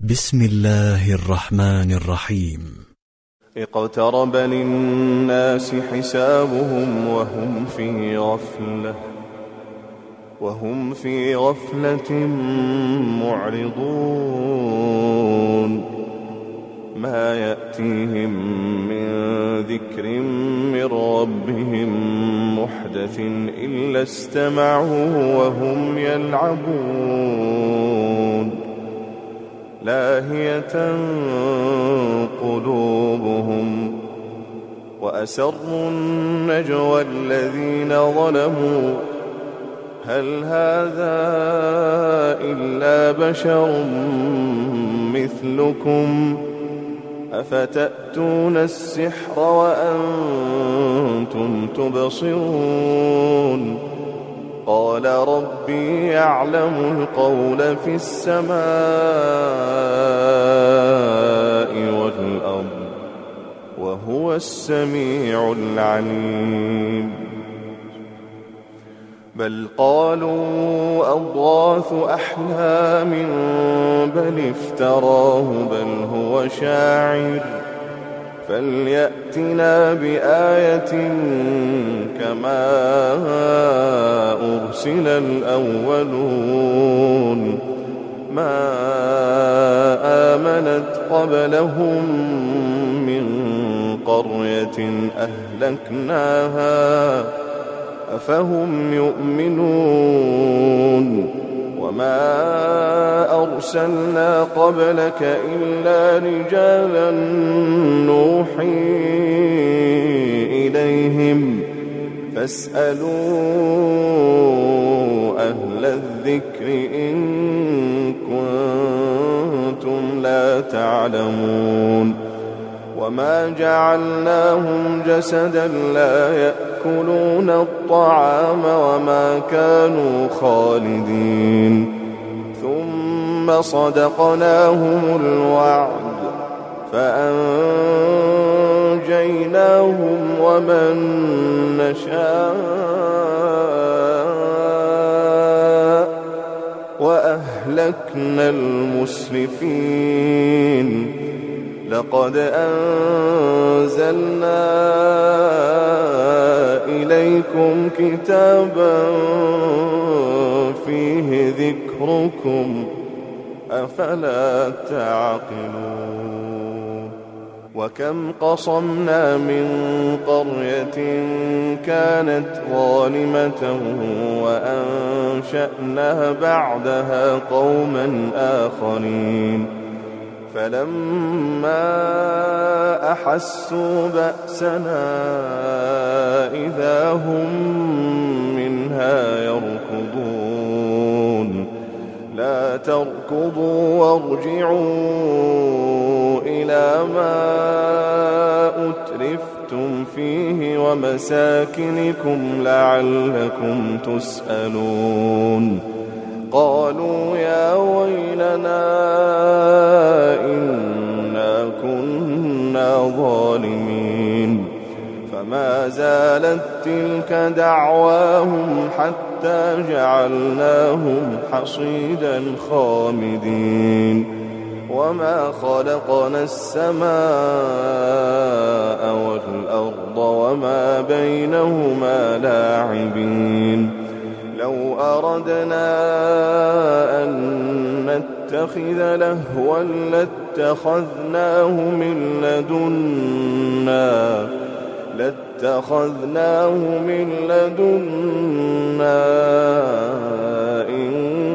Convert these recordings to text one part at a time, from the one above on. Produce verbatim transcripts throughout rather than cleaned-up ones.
بسم الله الرحمن الرحيم. اقترب للناس حسابهم وهم في غفلة وهم في غفلة معرضون ما يأتيهم من ذكر من ربهم محدث إلا استمعوه وهم يلعبون لاهية قلوبهم وأسروا النجوى الذين ظلموا هل هذا إلا بشر مثلكم أفتأتون السحر وأنتم تبصرون قال ربي يعلم القول في السماء والأرض وهو السميع العليم بل قالوا أضغاث أحلام بل افتراه بل هو شاعر فليأتنا بآية كما أرسل الأولون ما آمنت قبلهم من قرية أهلكناها أفهم يؤمنون وما أرسلنا قبلك إلا رجالا نوحي إليهم فاسألوا أهل الذكر إن كنتم لا تعلمون وما جعلناهم جسدا لا يأكلون الطعام وما كانوا خالدين ثم صدقناهم الوعد فأنجيناهم ومن نشاء وأهلكنا المسرفين لقد أنزلنا إليكم كتابا فيه ذكركم أفلا تعقلون وكم قصمنا من قرية كانت ظالمة وأنشأنا بعدها قوما آخرين فلما أحسوا بأسنا إذا هم منها يركضون لا تركضوا وارجعوا إلى ما أترفتم فيه ومساكنكم لعلكم تسألون قالوا يا ويلنا إنا كنا ظالمين فما زالت تلك دعواهم حتى جعلناهم حصيدا خامدين وما خلقنا السماء والأرض وما بينهما لاعبين لو أردنا أن نتخذ لهوا لاتخذناه من لدنا لاتخذناه من لدنا إن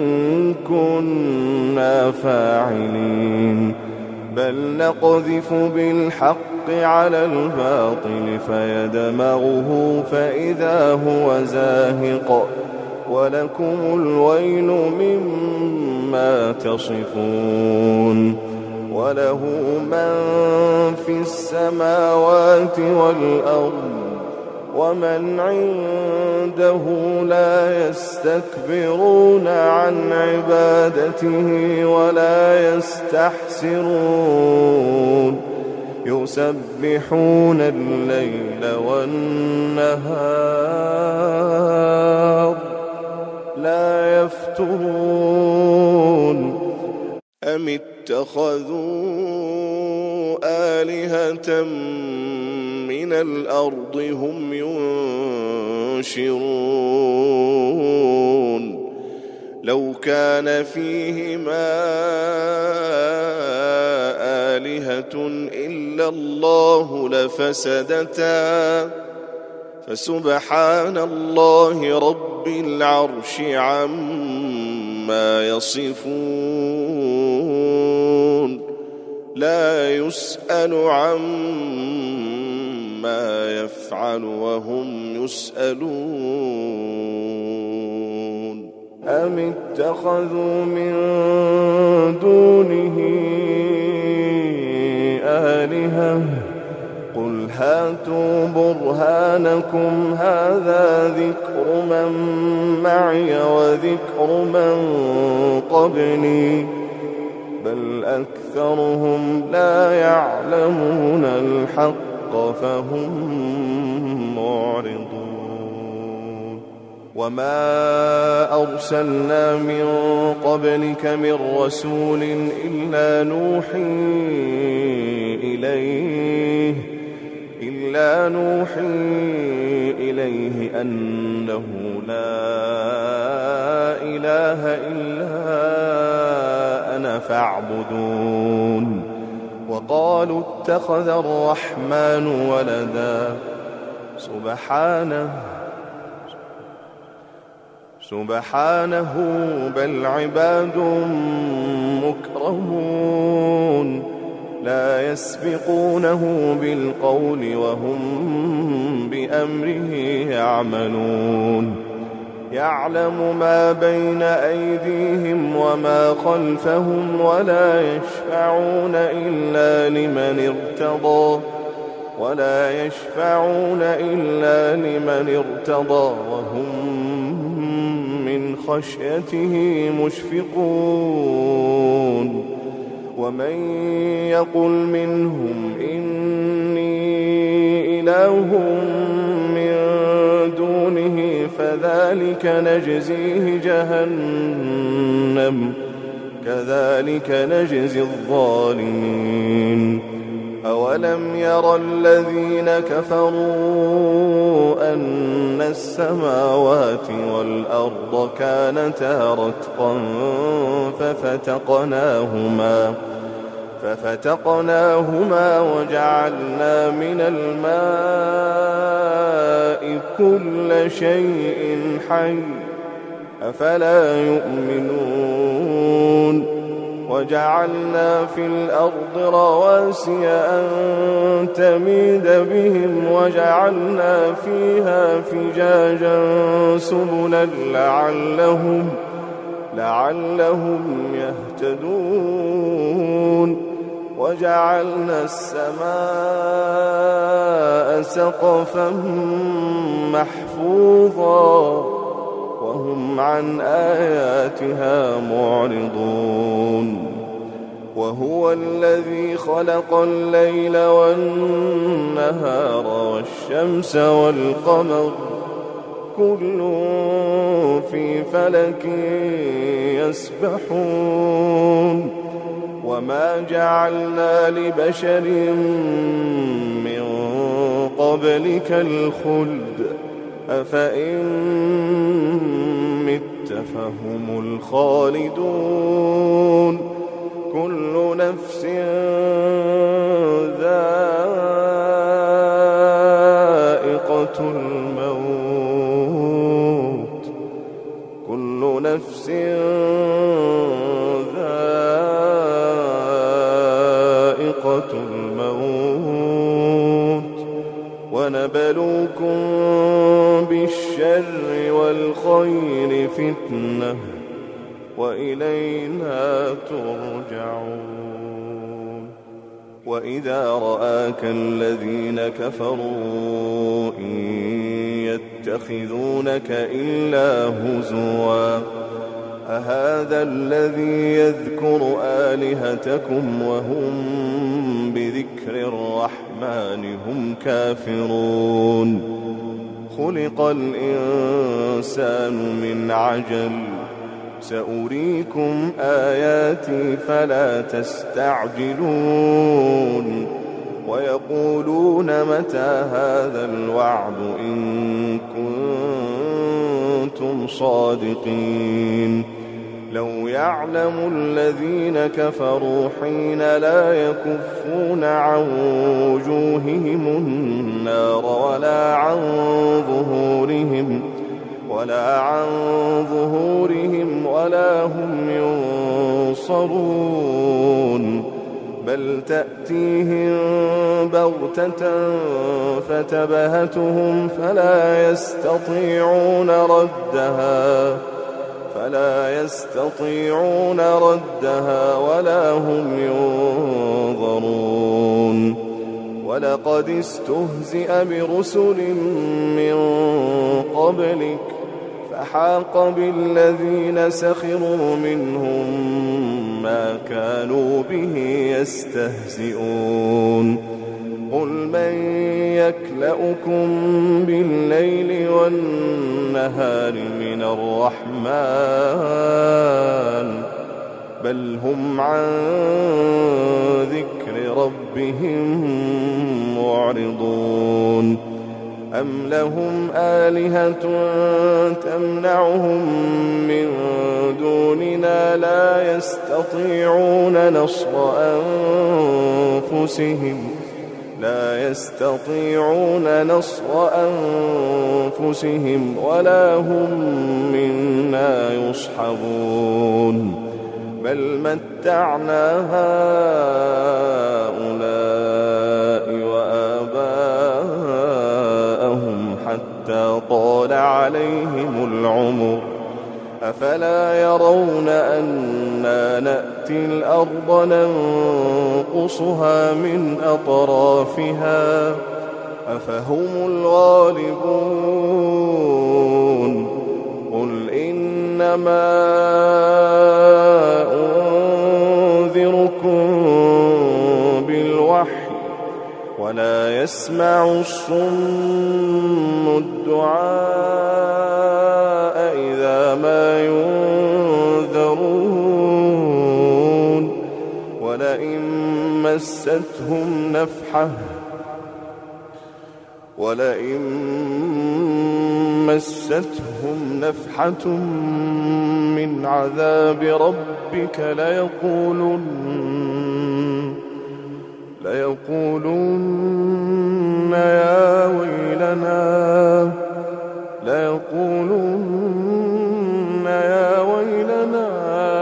كنا فاعلين بل نقذف بالحق على الباطل فيدمغه فإذا هو زاهق ولكم الويل مما تصفون وله من في السماوات والأرض ومن عنده لا يستكبرون عن عبادته ولا يستحسرون يسبحون الليل والنهار لا يفترون أم اتخذوا آلهة من الأرض هم ينشرون لو كان فيهما آلهة إلا الله لفسدتا فسبحان الله رب العرش عما يصفون لا يسأل عما يفعل وهم يسألون أم اتخذوا من دونه آلهة قل هاتوا برهانكم هذا ذكر من معي وذكر من قبلي بل أكثرهم لا يعلمون الحق فهم معرضون وما أرسلنا من قبلك من رسول إلا نوحي إليه إلا نوحي إليه أنه لا إله إلا أنا فاعبدون وقالوا اتخذ الرحمن ولدا سبحانه سبحانه بل عباد مكرمون لا يسبقونه بالقول وهم بأمره يعملون يعلم ما بين أيديهم وما خلفهم ولا يشفعون إلا لمن ارتضى ولا يشفعون إلا لمن ارتضى وهم من خشيته مشفقون ومن يقل منهم إني إله من دونه فذلك نجزيه جهنم كذلك نجزي الظالمين أولم ير الذين كفروا أن السماوات والأرض كانتا رتقا ففتقناهما ففتقناهما وجعلنا من الماء كل شيء حي أفلا يؤمنون وجعلنا في الأرض رواسي أن تميد بهم وجعلنا فيها فجاجا سبلا لعلهم لعلهم يهتدون وجعلنا السماء سقفا محفوظا وهم عن آياتها معرضون وهو الذي خلق الليل والنهار والشمس والقمر كل في فلك يسبحون وما جعلنا لبشر من قبلك الخلد أفإن مت فهم الخالدون كل نفس ذائقة الموت كل نفس ذائقة الموت ونبلوكم بالشر والخير فتنة وإلينا ترجعون وإذا رآك الذين كفروا إن يتخذونك إلا هزوا أهذا الذي يذكر آلهتكم وهم بذكر الرحمن هم كافرون خلق الإنسان من عجل سأريكم آياتي فلا تستعجلون ويقولون متى هذا الوعد إن كنتم صادقين لو يعلم الذين كفروا حين لا يكفون عن وجوههم النار ولا عن ظهورهم ولا عن ظهورهم ولا هم ينصرون بل تأتيهم بغتة فتبهتهم فلا يستطيعون ردها فلا يستطيعون ردها ولا هم ينظرون ولقد استهزئ برسل من قبلك فحاق بالذين سخروا منهم ما كانوا به يستهزئون قل من يكلؤكم بالليل والنهار من الرحمن بل هم عن ذكر ربهم معرضون أم لهم آلهة تمنعهم من دوننا لا يستطيعون نصر أنفسهم لا يستطيعون نصر أنفسهم ولا هم منا يصحبون بل متعنا هؤلاء وآباءهم حتى طال عليهم العمر أفلا يرون أنا نأتي الأرض ننقصها من أطرافها أفهم الغالبون قل إنما أنذركم بالوحي ولا يسمع الصم الدعاء إذا ما ينذرون ولئن مستهم نفحة ولئن مستهم نفحة من عذاب ربك ليقولن ليقولن يا ويلنا ليقولن يا ويلنا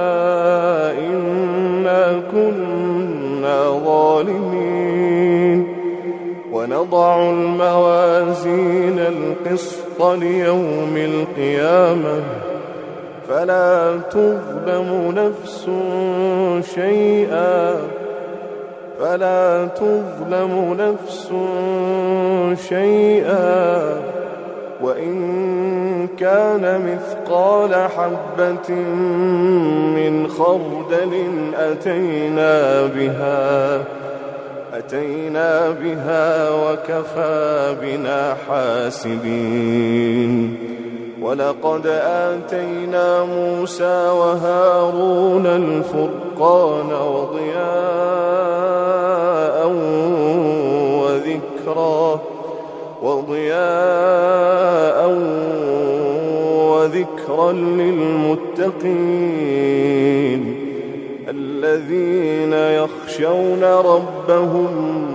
إنا كنا ظالمين ونضع الموازين القسط ليوم القيامة فلا تظلم نفس شيئا فلا تظلم نفس شيئا وإن كان مثقال حبة من خردل أتينا بها أتينا بها وكفى بنا حاسبين ولقد آتينا موسى وهارون الفرقان وضياء وذكرا وضياء وذكرا للمتقين الذين يخشون ربهم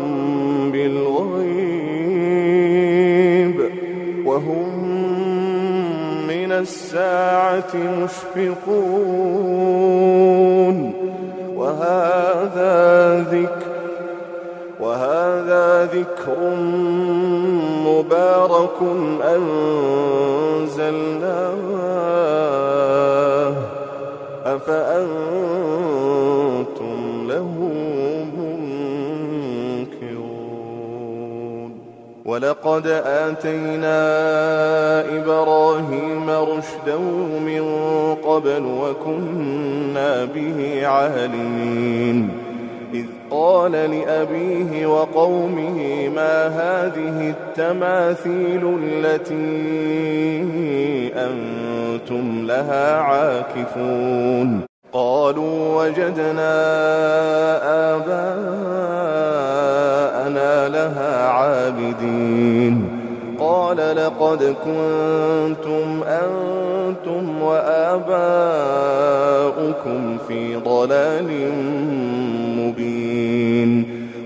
بالغيب وهم من الساعة مشفقون وهذا ذكر وهذا ذكر مبارك أنزلناه أفأنتم له منكرون ولقد آتينا إبراهيم رشده من قبل وكنا به عالمين إذ قال لأبيه وقومه ما هذه التماثيل التي أنتم لها عاكفون قالوا وجدنا آباءنا لها عابدين قال لقد كنتم أنتم وآباؤكم في ضلال مبين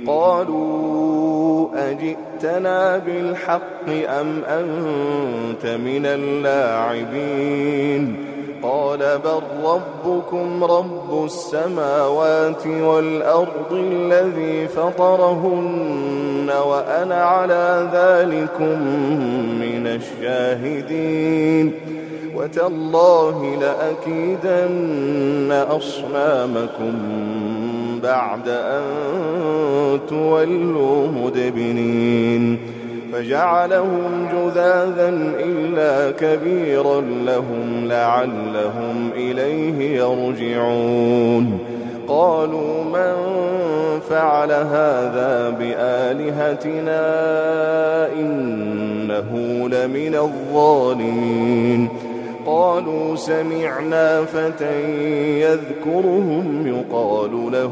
قالوا أجئتنا بالحق أم أنت من اللاعبين قال بل ربكم رب السماوات والأرض الذي فطرهن وأنا على ذلكم من الشاهدين وتالله لأكيدن أصنامكم بعد أن تولوا مدبرين فجعلهم جذاذا إلا كبيرا لهم لعلهم إليه يرجعون قالوا من فعل هذا بآلهتنا إنه لمن الظالمين قالوا سمعنا فتى يذكرهم يقال له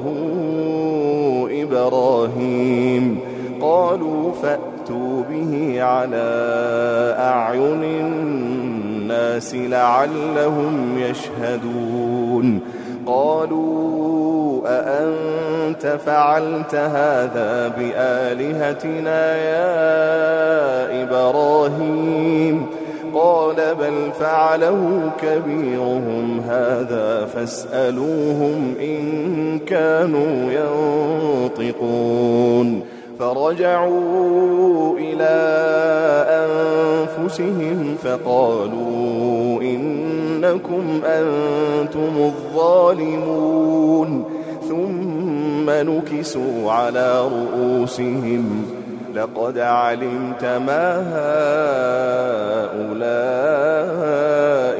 إبراهيم قالوا فأتوا به على أعين الناس لعلهم يشهدون قالوا أأنت فعلت هذا بآلهتنا يا إبراهيم قال بل فعله كبيرهم هذا فاسألوهم إن كانوا ينطقون فرجعوا إلى أنفسهم فقالوا إنكم أنتم الظالمون ثم نكسوا على رؤوسهم لقد علمت ما هؤلاء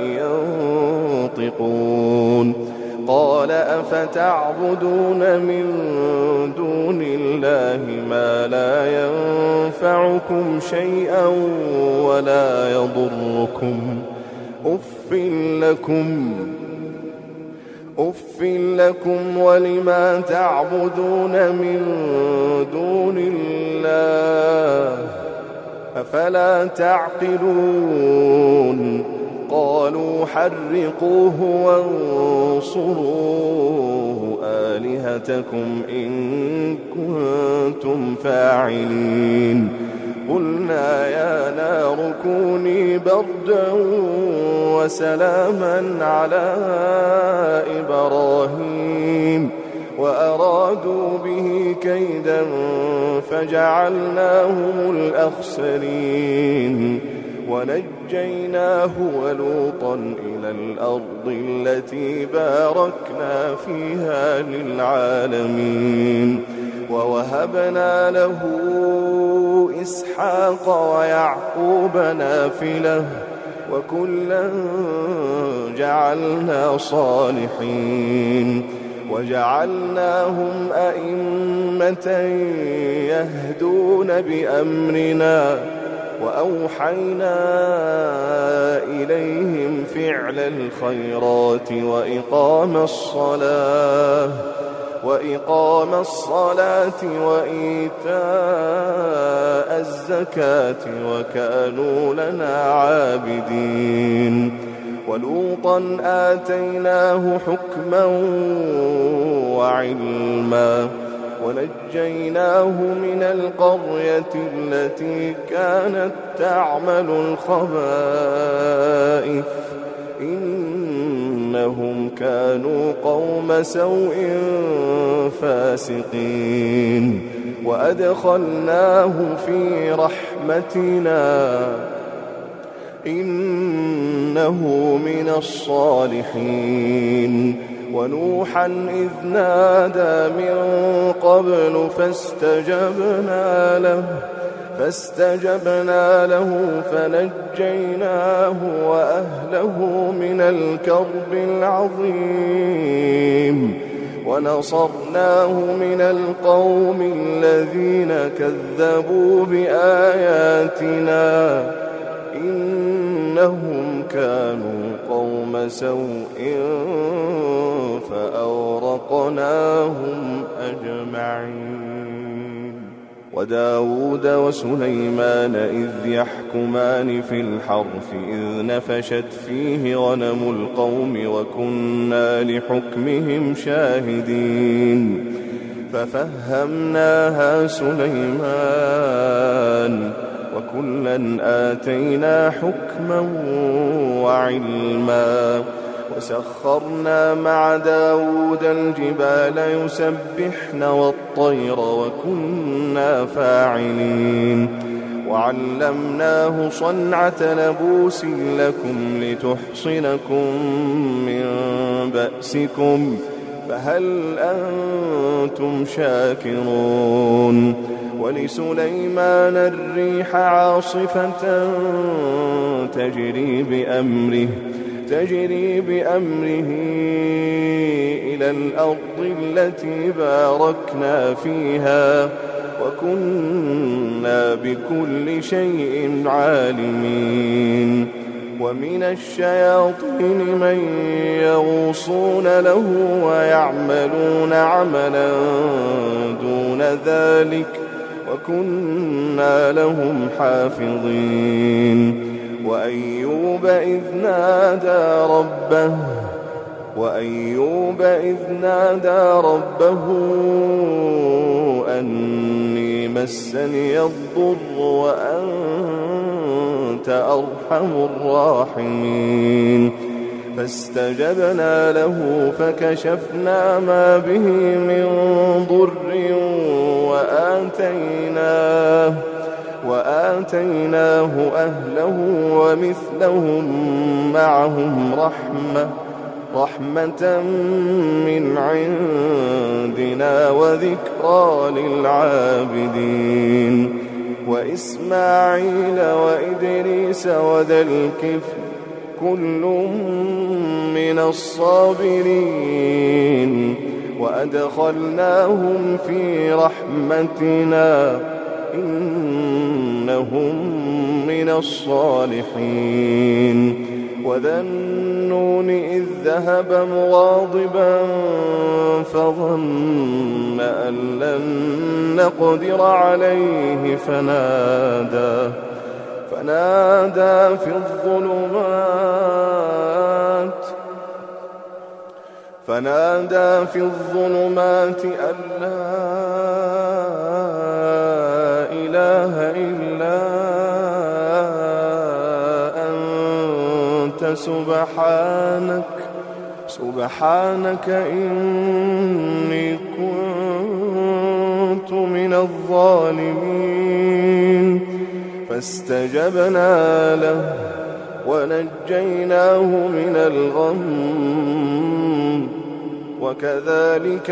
ينطقون قال أفتعبدون من دون الله ما لا ينفعكم شيئا ولا يضركم أف لكم أف لكم ولما تعبدون من دون الله أفلا تعقلون قالوا حرقوه وانصروا آلهتكم إن كنتم فاعلين قلنا يا نار كوني بردا وسلاما على إبراهيم وأرادوا به كيدا فجعلناهم الأخسرين ونجيناه ولوطا إلى الأرض التي باركنا فيها للعالمين ووهبنا له إسحاق ويعقوب نافلة وكلا جعلنا صالحين وجعلناهم أئمة يهدون بأمرنا وأوحينا إليهم فعل الخيرات وإقام الصلاة وإقام الصلاة وإيتاء الزكاة وكانوا لنا عابدين ولوطا آتيناه حكما وعلما ونجيناه من القرية التي كانت تعمل الخبائث إنهم كانوا قوم سوء فاسقين وأدخلناه في رحمتنا إنه من الصالحين ونوحا إذ نادى من قبل فاستجبنا له فاستجبنا له فنجيناه وأهله من الكرب العظيم ونصرناه من القوم الذين كذبوا بآياتنا إنهم كانوا قوم سوء فأورقناهم أجمعين. وداود وسليمان إذ يحكمان في الحرث إذ نفشت فيه غنم القوم وكنا لحكمهم شاهدين ففهمناها سليمان وكلا آتينا حكما وعلما وسخرنا مع داود الجبال يسبحن والطير وكنا فاعلين وعلمناه صنعة لبوس لكم لتحصنكم من بأسكم فهل أنتم شاكرون. ولسليمان الريح عاصفة تجري بأمره تجري بأمره إلى الأرض التي باركنا فيها وكنا بكل شيء عالمين. ومن الشياطين من يغوصون له ويعملون عملا دون ذلك وكنا لهم حافظين. وأيوب إذ نادى ربه وأيوب إذ نادى ربه أني مسني الضر وأنت أرحم الراحمين فاستجبنا له فكشفنا ما به من ضر وآتيناه وآتيناه أهله ومثلهم معهم رحمة رحمة من عندنا وذكرى للعابدين. وإسماعيل وإدريس وذا الكفل كل من الصابرين وأدخلناهم في رحمتنا إنهم من الصالحين. وذا النون إذ ذهب مغاضبا فظن أن لن نقدر عليه فنادى فنادى في الظلمات فنادى في الظلمات أن لا إله إلا أنت سبحانك سبحانك إني كنت من الظالمين فاستجبنا له ونجيناه من الغم وكذلك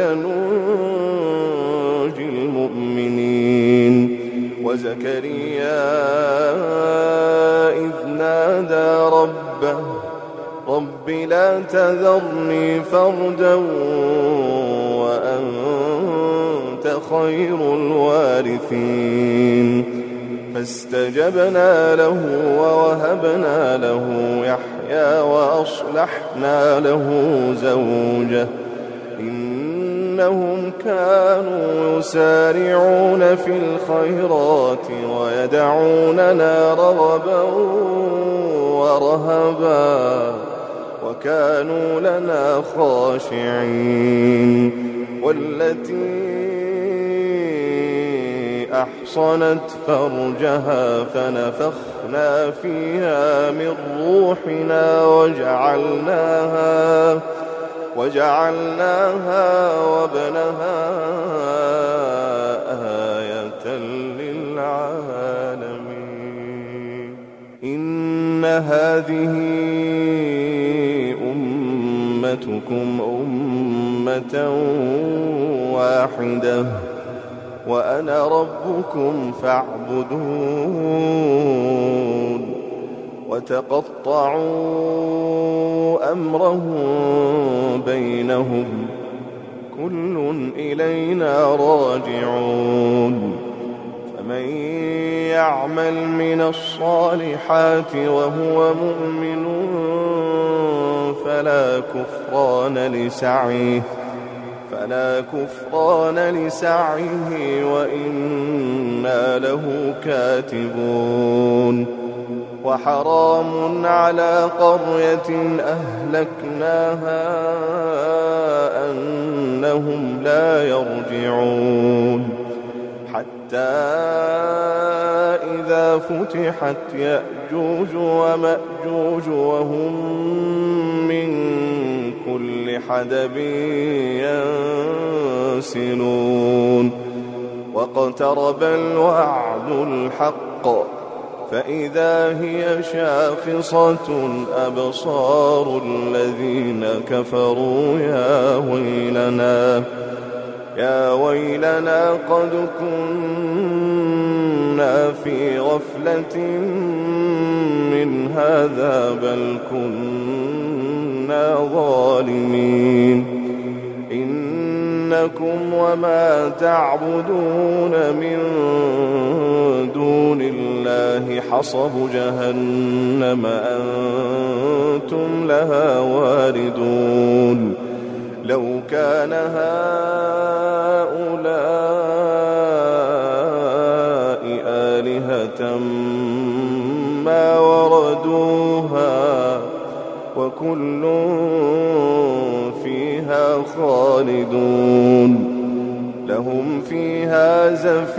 ننجي المؤمنين. وزكريا إذ نادى ربه رب لا تذرني فردا وأنت خير الوارثين فاستجبنا له ووهبنا له يحيى وأصلحنا له زوجه إنهم كانوا يسارعون في الخيرات ويدعوننا رغبا ورهبا وكانوا لنا خاشعين. والتي أحصنت فرجها فنفخنا فيها من روحنا وجعلناها وجعلناها وابنها آية للعالمين. إن هذه أمتكم أمة واحدة وأنا ربكم فاعبدون. وتقطعوا أمرهم بينهم كل إلينا راجعون فمن يعمل من الصالحات وهو مؤمن فلا كفران لسعيه فلا كفران لسعيه وإنا له كاتبون وحرام على قرية أهلكناها أنهم لا يرجعون حتى إذا فتحت يأجوج ومأجوج وهم من كل حدب ينسلون واقترب الوعد الحق فإذا هي شاخصة أبصار الذين كفروا يا ويلنا يا ويلنا قد كنا في غفلة من هذا بل كنا ظالمين إنكم وما تعبدون من دون الله حصب جهنم أنتم لها واردون لو كان هؤلاء آلهة ما وردوها وكل فيها خالدون لهم فيها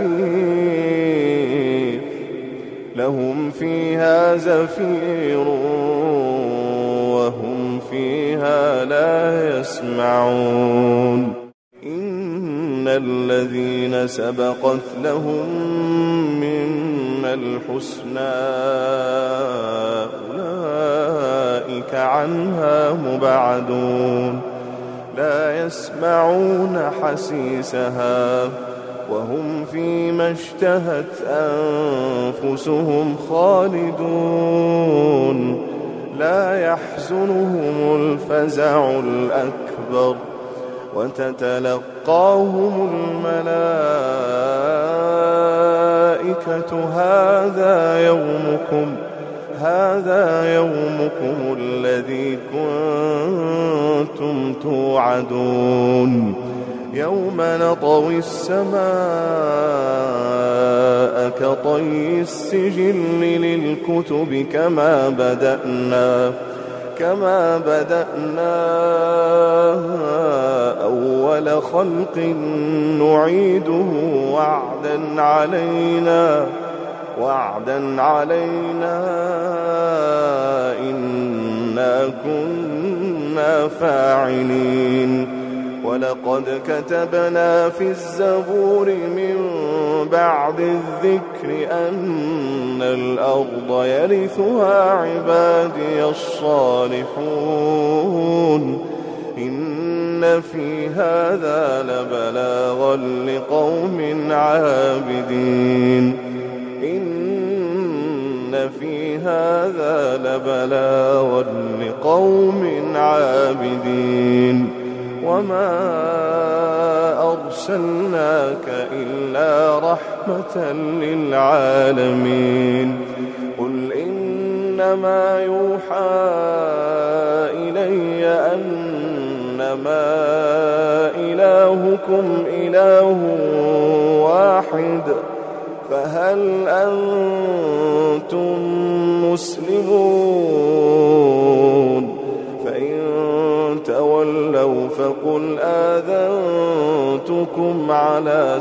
زفير لهم فيها زفير وهم فيها لا يسمعون إن الذين سبقت لهم منا الحسنى أولئك عنها مبعدون لا يسمعون حسيسها وهم فيما اشتهت أنفسهم خالدون لا يحزنهم الفزع الأكبر وتتلقاهم الملائكة هذا يومكم هذا يومكم الذي كنتم توعدون يوم نطوي السماء كطي السجل للكتب كما بدأنا كما بدأنا أول خلق نعيده وعدا علينا وعدا علينا إنا كنا فاعلين ولقد كتبنا في الزبور من بعد الذكر أن الأرض يرثها عبادي الصالحون إن في هذا لبلاغا لقوم عابدين إن في هذا لبلاغا لقوم عابدين وما أرسلناك إلا رحمة للعالمين قل إنما يوحى إلي أنما إلهكم إله واحد فهل أنتم مسلمون فإن تولوا فقل آذنتكم على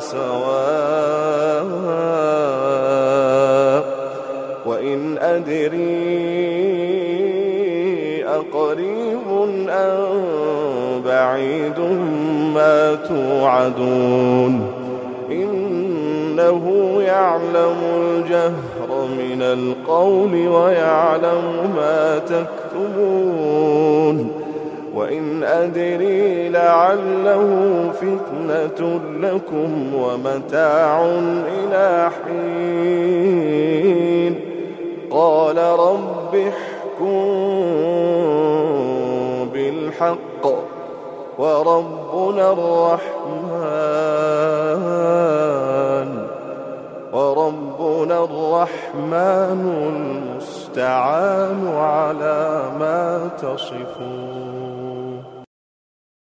سواء وإن أدري أقريب أم بعيد ما توعدون إنه يعلم الجهر من القول ويعلم ما تكتمون وإن أدري لعله فتنة لكم ومتاع إلى حين قال رب احكم بالحق وربنا الرحمن وربنا الرحمن المستعان على ما تصفون.